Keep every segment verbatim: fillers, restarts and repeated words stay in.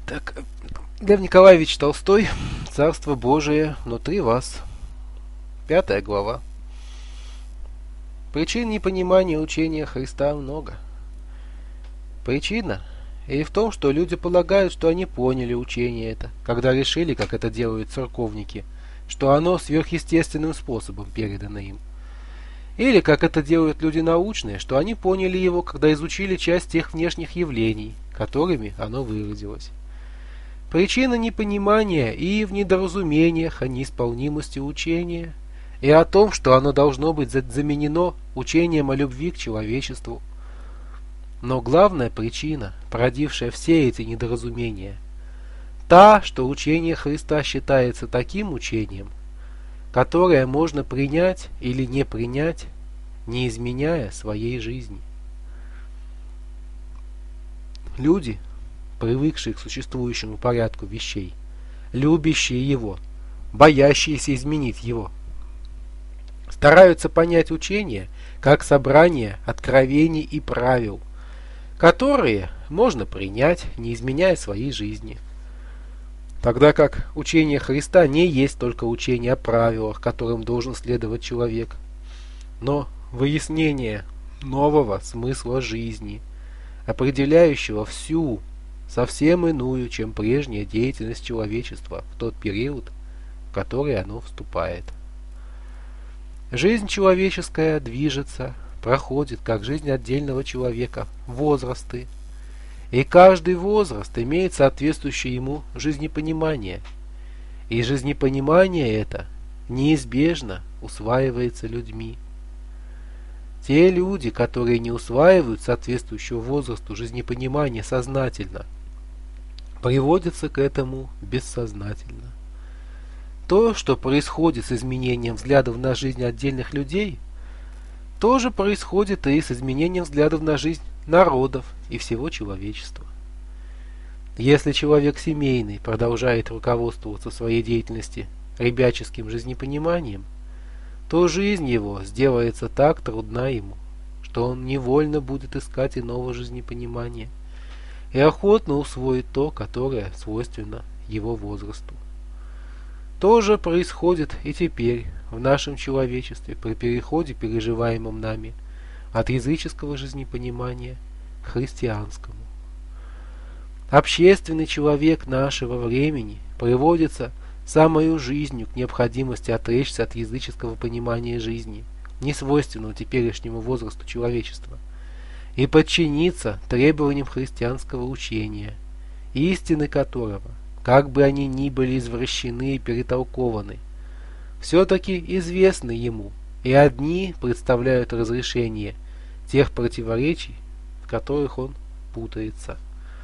Так, Лев Николаевич Толстой, «Царство Божие внутри вас». Пятая глава. Причин непонимания учения Христа много. Причина и в том, что люди полагают, что они поняли учение это, когда решили, как это делают церковники, что оно сверхъестественным способом передано им. Или, как это делают люди научные, что они поняли его, когда изучили часть тех внешних явлений, которыми оно выразилось. Причина непонимания и в недоразумениях о неисполнимости учения, и о том, что оно должно быть заменено учением о любви к человечеству. Но главная причина, породившая все эти недоразумения, та, что учение Христа считается таким учением, которое можно принять или не принять, не изменяя своей жизни. Люди, привыкшие к существующему порядку вещей, любящие его, боящиеся изменить его, стараются понять учение как собрание откровений и правил, которые можно принять, не изменяя своей жизни. Тогда как учение Христа не есть только учение о правилах, которым должен следовать человек, но выяснение нового смысла жизни, определяющего всю, совсем иную, чем прежняя деятельность человечества в тот период, в который оно вступает. Жизнь человеческая движется, проходит, как жизнь отдельного человека, возрасты, и каждый возраст имеет соответствующее ему жизнепонимание, и жизнепонимание это неизбежно усваивается людьми. Те люди, которые не усваивают соответствующего возрасту жизнепонимания сознательно, приводятся к этому бессознательно. То, что происходит с изменением взглядов на жизнь отдельных людей, тоже происходит и с изменением взглядов на жизнь народов и всего человечества. Если человек семейный продолжает руководствоваться в своей деятельности ребяческим жизнепониманием, то жизнь его сделается так трудна ему, что он невольно будет искать иного жизнепонимания и охотно усвоит то, которое свойственно его возрасту. То же происходит и теперь в нашем человечестве при переходе, переживаемом нами, от языческого жизнепонимания к христианскому. Общественный человек нашего времени приводится самою жизнью к необходимости отречься от языческого понимания жизни, несвойственного теперешнему возрасту человечества, и подчиниться требованиям христианского учения, истины которого, как бы они ни были извращены и перетолкованы, все-таки известны ему, и одни представляют разрешение тех противоречий, в которых он путается.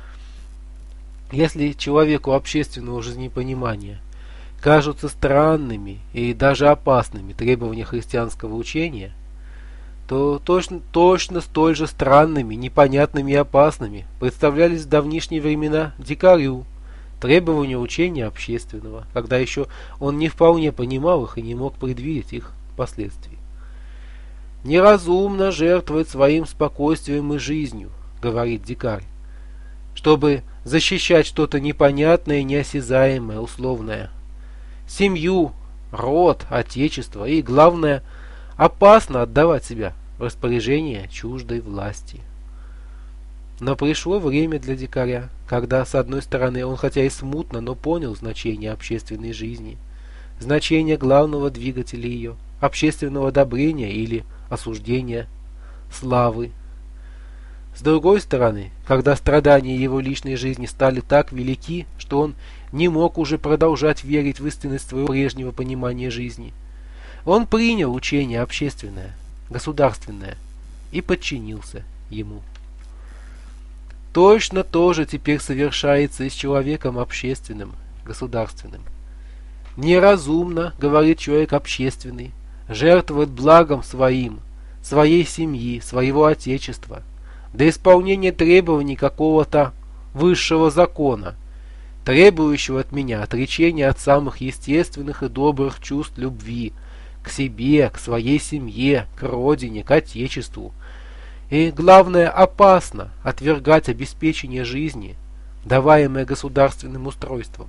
Если человеку общественного жизнепонимания кажутся странными и даже опасными требования христианского учения, то точно, точно столь же странными, непонятными и опасными представлялись в давнишние времена дикарю требования учения общественного, когда еще он не вполне понимал их и не мог предвидеть их последствий. «Неразумно жертвовать своим спокойствием и жизнью», — говорит дикарь, «чтобы защищать что-то непонятное и неосязаемое, условное. Семью, род, отечество и, главное, опасно отдавать себя в распоряжение чуждой власти». Но пришло время для дикаря, когда, с одной стороны, он хотя и смутно, но понял значение общественной жизни, значение главного двигателя ее, общественного одобрения или осуждения, славы. С другой стороны, когда страдания его личной жизни стали так велики, что он не мог уже продолжать верить в истинность своего прежнего понимания жизни, он принял учение общественное, государственное и подчинился ему. Точно то же теперь совершается и с человеком общественным, государственным. Неразумно, говорит человек общественный, жертвовать благом своим, своей семьи, своего отечества, до исполнения требований какого-то высшего закона, требующего от меня отречения от самых естественных и добрых чувств любви к себе, к своей семье, к родине, к отечеству. И, главное, опасно отвергать обеспечение жизни даваемое государственным устройством.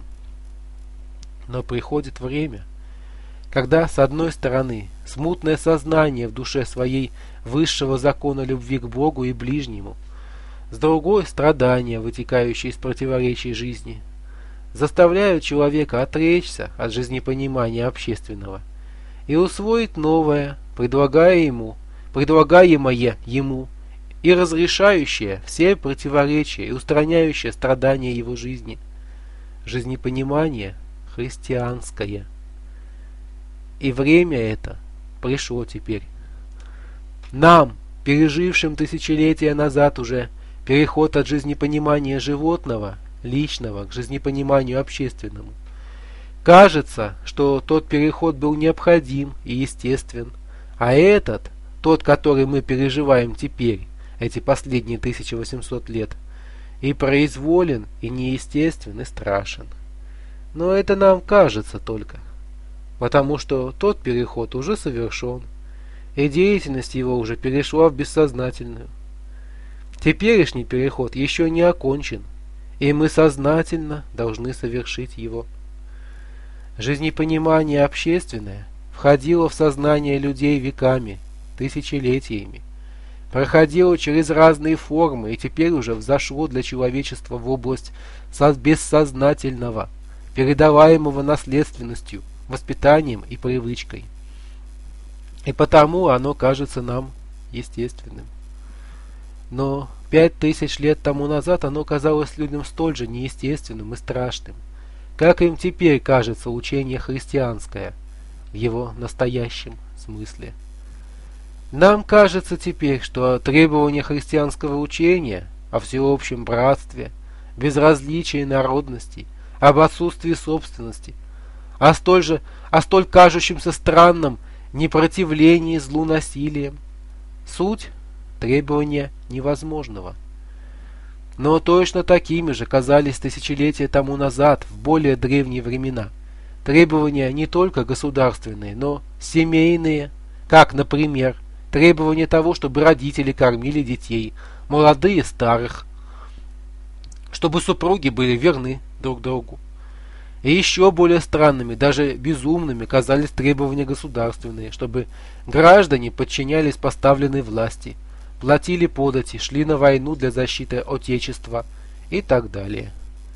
Но приходит время, когда, с одной стороны, смутное сознание в душе своей высшего закона любви к Богу и ближнему, с другой — страдания, вытекающие из противоречий жизни, заставляют человека отречься от жизнепонимания общественного и усвоить новое, предлагая ему, предлагаемое ему и разрешающее все противоречия и устраняющее страдания его жизни, жизнепонимание христианское. И время это пришло теперь. Нам, пережившим тысячелетия назад уже переход от жизнепонимания животного, личного, к жизнепониманию общественному, кажется, что тот переход был необходим и естествен, а этот, тот, который мы переживаем теперь, эти последние тысяча восемьсот лет, и произволен, и неестествен, и страшен. Но это нам кажется только, потому что тот переход уже совершен, и деятельность его уже перешла в бессознательную. Теперешний переход еще не окончен, и мы сознательно должны совершить его. Жизнепонимание общественное входило в сознание людей веками, тысячелетиями, проходило через разные формы и теперь уже взошло для человечества в область бессознательного, передаваемого наследственностью, воспитанием и привычкой. И потому оно кажется нам естественным. Но пять тысяч лет тому назад оно казалось людям столь же неестественным и страшным, как им теперь кажется учение христианское в его настоящем смысле. Нам кажется теперь, что требования христианского учения о всеобщем братстве, безразличии народностей, об отсутствии собственности, о столь же, о столь кажущемся странном непротивлении злу насилием, суть требования невозможного. Но точно такими же казались тысячелетия тому назад, в более древние времена, требования не только государственные, но семейные, как, например, требование того, чтобы родители кормили детей, молодые старых, чтобы супруги были верны друг другу. И еще более странными, даже безумными казались требования государственные, чтобы граждане подчинялись поставленной власти, платили подати, шли на войну для защиты Отечества и так далее.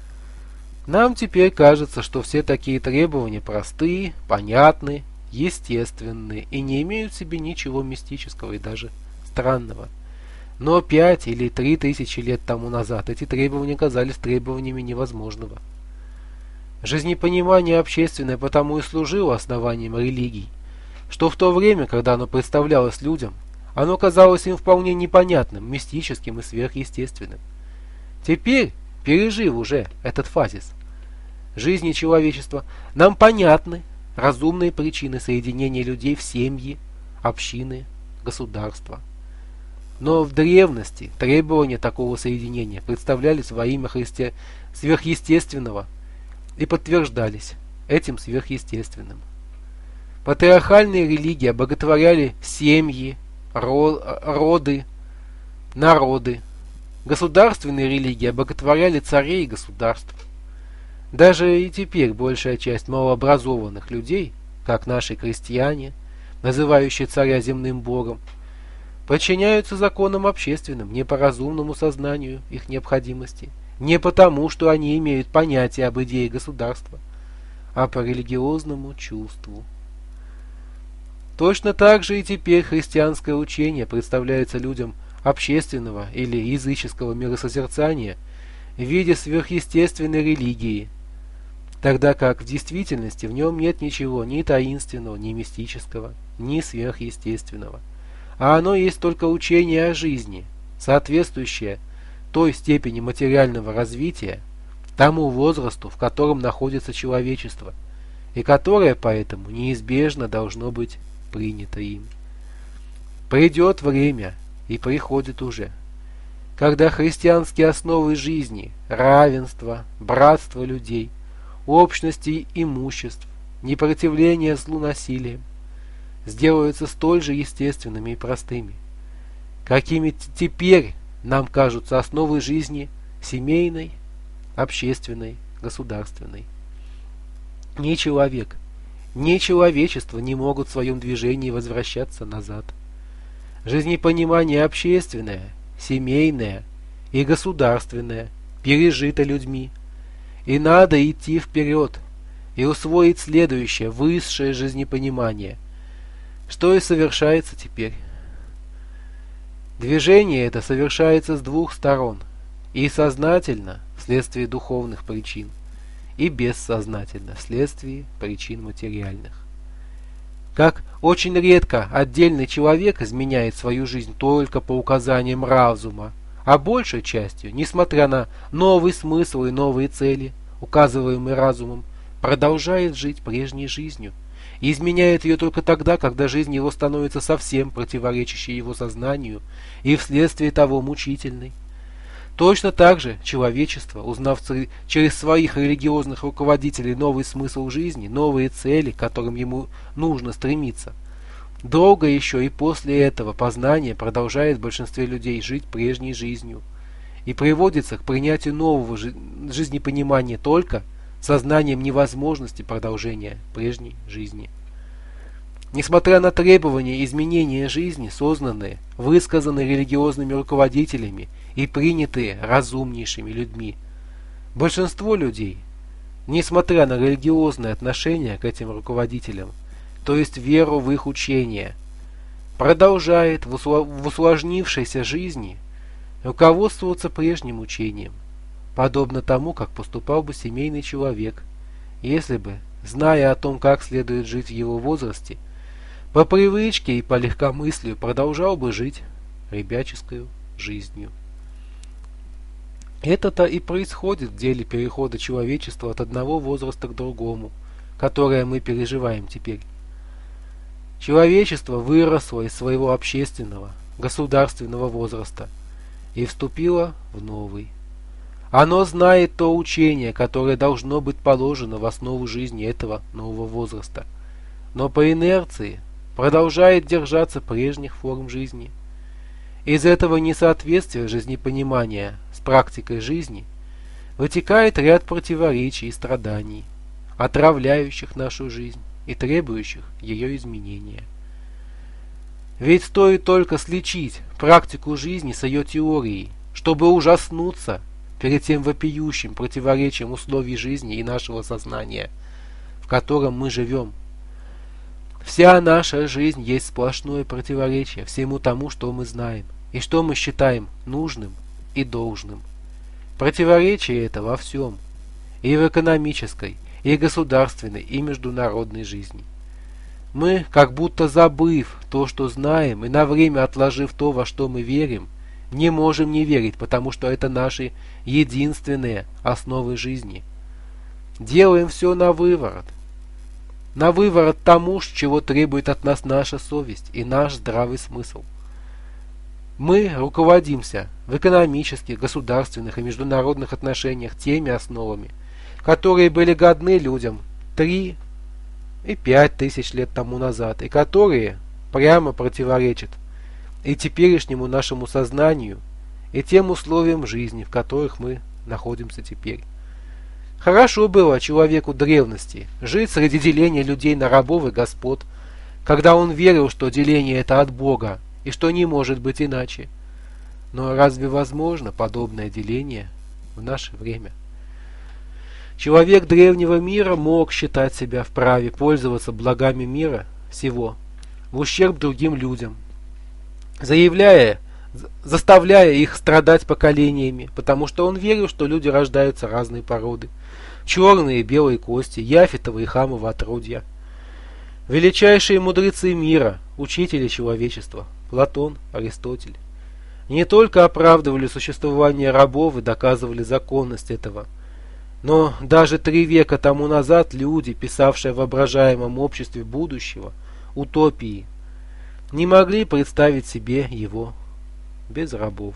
Нам теперь кажется, что все такие требования простые, понятны, естественны и не имеют в себе ничего мистического и даже странного. Но пять или три тысячи лет тому назад эти требования казались требованиями невозможного. Жизнепонимание общественное потому и служило основанием религий, что в то время, когда оно представлялось людям, оно казалось им вполне непонятным, мистическим и сверхъестественным. Теперь, пережив уже этот фазис жизни человечества, нам понятны разумные причины соединения людей в семьи, общины, государства. Но в древности требования такого соединения представлялись во имя Христе сверхъестественного и подтверждались этим сверхъестественным. Патриархальные религии обоготворяли семьи, роды, народы. Государственные религии обоготворяли царей и государств. Даже и теперь большая часть малообразованных людей, как наши крестьяне, называющие царя земным богом, подчиняются законам общественным, не по разумному сознанию их необходимости, не потому, что они имеют понятие об идее государства, а по религиозному чувству. Точно так же и теперь христианское учение представляется людям общественного или языческого миросозерцания в виде сверхъестественной религии, тогда как в действительности в нем нет ничего ни таинственного, ни мистического, ни сверхъестественного, а оно есть только учение о жизни, соответствующее той степени материального развития, тому возрасту, в котором находится человечество, и которое поэтому неизбежно должно быть принято им. Придет время, и приходит уже, когда христианские основы жизни, равенство, братство людей, общности имуществ, непротивление злу насилием сделаются столь же естественными и простыми, какими теперь нам кажутся основы жизни семейной, общественной, государственной. Ни человек, ни человечество не могут в своем движении возвращаться назад. Жизнепонимание общественное, семейное и государственное пережито людьми, и надо идти вперед и усвоить следующее, высшее жизнепонимание, что и совершается теперь. Движение это совершается с двух сторон, и сознательно вследствие духовных причин, и бессознательно вследствие причин материальных. Как очень редко отдельный человек изменяет свою жизнь только по указаниям разума, а большей частью, несмотря на новый смысл и новые цели, указываемые разумом, продолжает жить прежней жизнью и изменяет ее только тогда, когда жизнь его становится совсем противоречащей его сознанию и вследствие того мучительной. Точно так же человечество, узнав через своих религиозных руководителей новый смысл жизни, новые цели, к которым ему нужно стремиться, долго еще и после этого познания продолжает в большинстве людей жить прежней жизнью и приводится к принятию нового жи- жизнепонимания только сознанием невозможности продолжения прежней жизни. Несмотря на требования изменения жизни, сознанные, высказанные религиозными руководителями и принятые разумнейшими людьми, большинство людей, несмотря на религиозное отношение к этим руководителям, то есть веру в их учение, продолжает в усложнившейся жизни руководствоваться прежним учением, подобно тому, как поступал бы семейный человек, если бы, зная о том, как следует жить в его возрасте, по привычке и по легкомыслию продолжал бы жить ребяческой жизнью. Это-то и происходит в деле перехода человечества от одного возраста к другому, которое мы переживаем теперь. Человечество выросло из своего общественного, государственного возраста и вступило в новый. Оно знает то учение, которое должно быть положено в основу жизни этого нового возраста, но по инерции продолжает держаться прежних форм жизни. Из этого несоответствия жизнепонимания с практикой жизни вытекает ряд противоречий и страданий, отравляющих нашу жизнь и требующих ее изменения. Ведь стоит только сличить практику жизни с ее теорией, чтобы ужаснуться перед тем вопиющим противоречием условий жизни и нашего сознания, в котором мы живем. Вся наша жизнь есть сплошное противоречие всему тому, что мы знаем, и что мы считаем нужным и должным. Противоречие это во всем, и в экономической, и государственной, и международной жизни. Мы, как будто забыв то, что знаем, и на время отложив то, во что мы верим, не можем не верить, потому что это наши единственные основы жизни. Делаем все на выворот. На выворот тому, чего требует от нас наша совесть и наш здравый смысл. Мы руководимся в экономических, государственных и международных отношениях теми основами, которые были годны людям три и пять тысяч лет тому назад, и которые прямо противоречат и теперешнему нашему сознанию, и тем условиям жизни, в которых мы находимся теперь. Хорошо было человеку древности жить среди деления людей на рабов и господ, когда он верил, что деление это от Бога и что не может быть иначе. Но разве возможно подобное деление в наше время? Человек древнего мира мог считать себя вправе пользоваться благами мира сего в ущерб другим людям, заявляя, заставляя их страдать поколениями, потому что он верил, что люди рождаются разной породы, черные и белые кости, яфетовые и хамовые отродья. Величайшие мудрецы мира, учители человечества, Платон, Аристотель, не только оправдывали существование рабов и доказывали законность этого, но даже три века тому назад люди, писавшие в воображаемом обществе будущего, утопии, не могли представить себе его без рабов.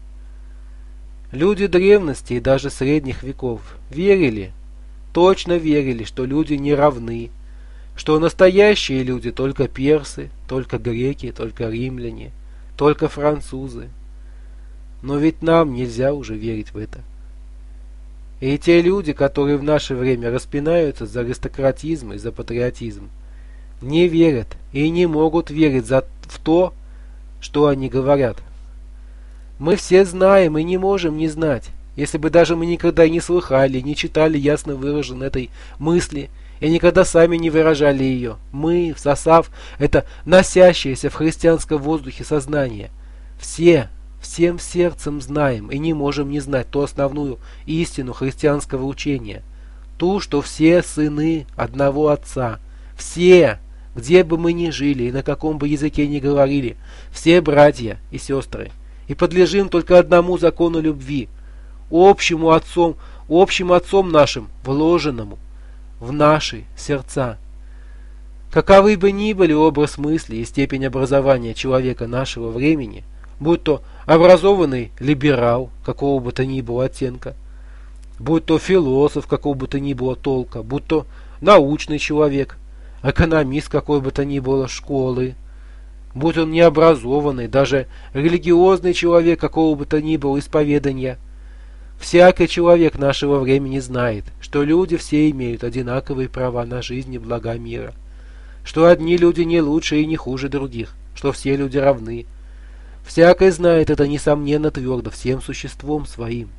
Люди древности и даже средних веков верили, точно верили, что люди не равны, что настоящие люди только персы, только греки, только римляне, только французы. Но ведь нам нельзя уже верить в это. И те люди, которые в наше время распинаются за аристократизм и за патриотизм, не верят и не могут верить за, в то, что они говорят. Мы все знаем и не можем не знать, если бы даже мы никогда и не слыхали, не читали ясно выраженной этой мысли и никогда сами не выражали ее. Мы, всосав это носящееся в христианском воздухе сознание, все, всем сердцем знаем и не можем не знать ту основную истину христианского учения, ту, что все сыны одного Отца, все, где бы мы ни жили и на каком бы языке ни говорили, все братья и сестры, и подлежим только одному закону любви, общему отцом, общим отцом нашим, вложенному в наши сердца. Каковы бы ни были образ мысли и степень образования человека нашего времени, будь то образованный либерал какого бы то ни было оттенка, будь то философ какого бы то ни было толка, будь то научный человек, экономист какой бы то ни было школы, будь он необразованный, даже религиозный человек какого бы то ни было исповедания, всякий человек нашего времени знает, что люди все имеют одинаковые права на жизнь и блага мира, что одни люди не лучше и не хуже других, что все люди равны. Всякий знает это, несомненно, твердо, всем существом своим.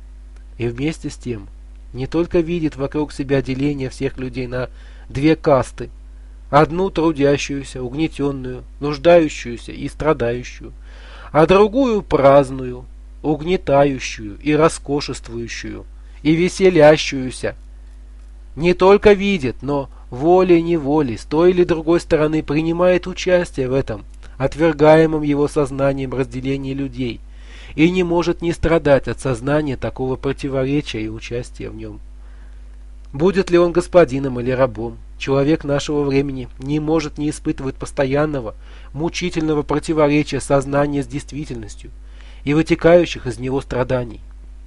И вместе с тем не только видит вокруг себя деление всех людей на две касты, одну трудящуюся, угнетенную, нуждающуюся и страдающую, а другую праздную, угнетающую и роскошествующую, и веселящуюся. Не только видит, но волей-неволей с той или другой стороны принимает участие в этом, отвергаемом его сознанием разделении людей, и не может не страдать от сознания такого противоречия и участия в нем. Будет ли он господином или рабом, человек нашего времени не может не испытывать постоянного, мучительного противоречия сознания с действительностью и вытекающих из него страданий.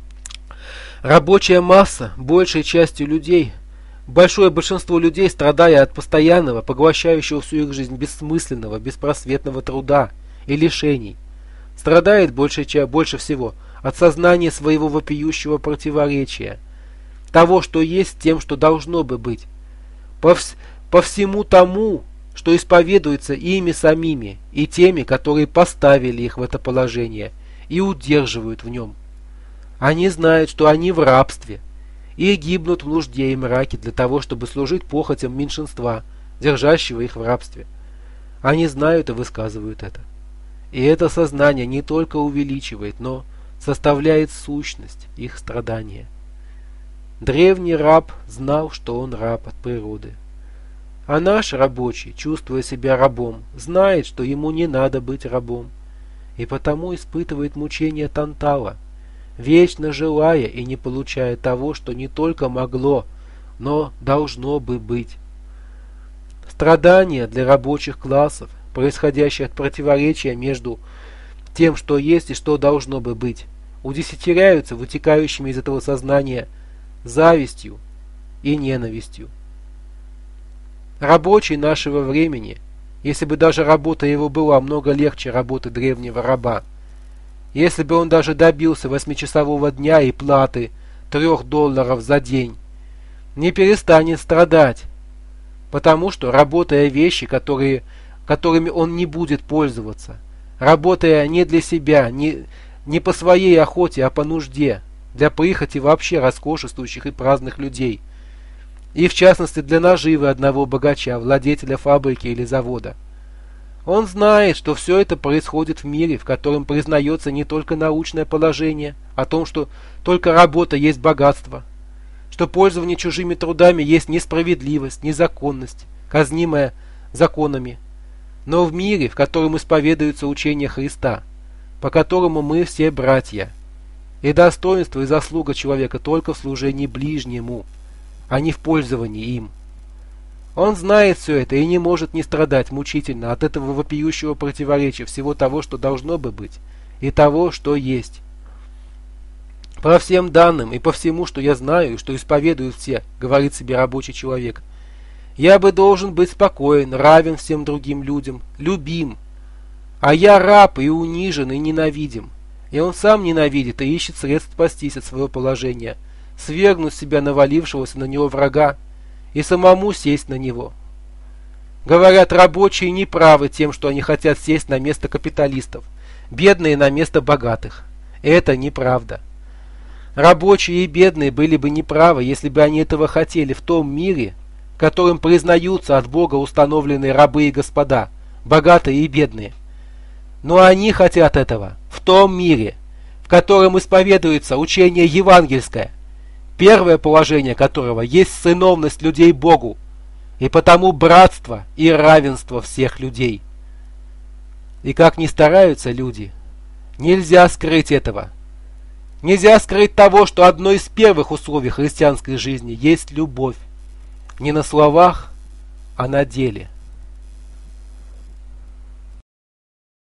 Рабочая масса, большей частью людей, большое большинство людей, страдая от постоянного, поглощающего всю их жизнь бессмысленного, беспросветного труда и лишений, страдает больше, больше всего от сознания своего вопиющего противоречия, того, что есть, тем, что должно бы быть, по, вс по всему тому, что исповедуется ими самими и теми, которые поставили их в это положение и удерживают в нем. Они знают, что они в рабстве, и гибнут в нужде и мраке для того, чтобы служить похотям меньшинства, держащего их в рабстве. Они знают и высказывают это. И это сознание не только увеличивает, но составляет сущность их страдания. Древний раб знал, что он раб от природы. А наш рабочий, чувствуя себя рабом, знает, что ему не надо быть рабом, и потому испытывает мучения Тантала, вечно желая и не получая того, что не только могло, но должно бы быть. Страдания для рабочих классов, происходящие от противоречия между тем, что есть и что должно бы быть, удесятеряются вытекающими из этого сознания завистью и ненавистью. Рабочий нашего времени, если бы даже работа его была много легче работы древнего раба, если бы он даже добился восьмичасового дня и платы трех долларов за день, не перестанет страдать, потому что, работая вещи, которые, которыми он не будет пользоваться, работая не для себя, не, не по своей охоте, а по нужде, для прихоти вообще роскошествующих и праздных людей, и в частности для наживы одного богача, владетеля фабрики или завода. Он знает, что все это происходит в мире, в котором признается не только научное положение о том, что только работа есть богатство, что пользование чужими трудами есть несправедливость, незаконность, казнимая законами, но в мире, в котором исповедуется учение Христа, по которому мы все братья, и достоинство и заслуга человека только в служении ближнему, а не в пользовании им. Он знает все это и не может не страдать мучительно от этого вопиющего противоречия всего того, что должно бы быть, и того, что есть. По всем данным и по всему, что я знаю и что исповедуют все, говорит себе рабочий человек, я бы должен быть спокоен, равен всем другим людям, любим, а я раб и унижен и ненавидим. И он сам ненавидит и ищет средств спастись от своего положения, свергнуть с себя навалившегося на него врага и самому сесть на него. Говорят, рабочие не правы тем, что они хотят сесть на место капиталистов, бедные на место богатых. Это неправда. Рабочие и бедные были бы неправы, если бы они этого хотели в том мире, которым признаются от Бога установленные рабы и господа, богатые и бедные. Но они хотят этого в том мире, в котором исповедуется учение евангельское, первое положение которого есть сыновность людей Богу, и потому братство и равенство всех людей. И как ни стараются люди, нельзя скрыть этого. Нельзя скрыть того, что одно из первых условий христианской жизни есть любовь. Не на словах, а на деле.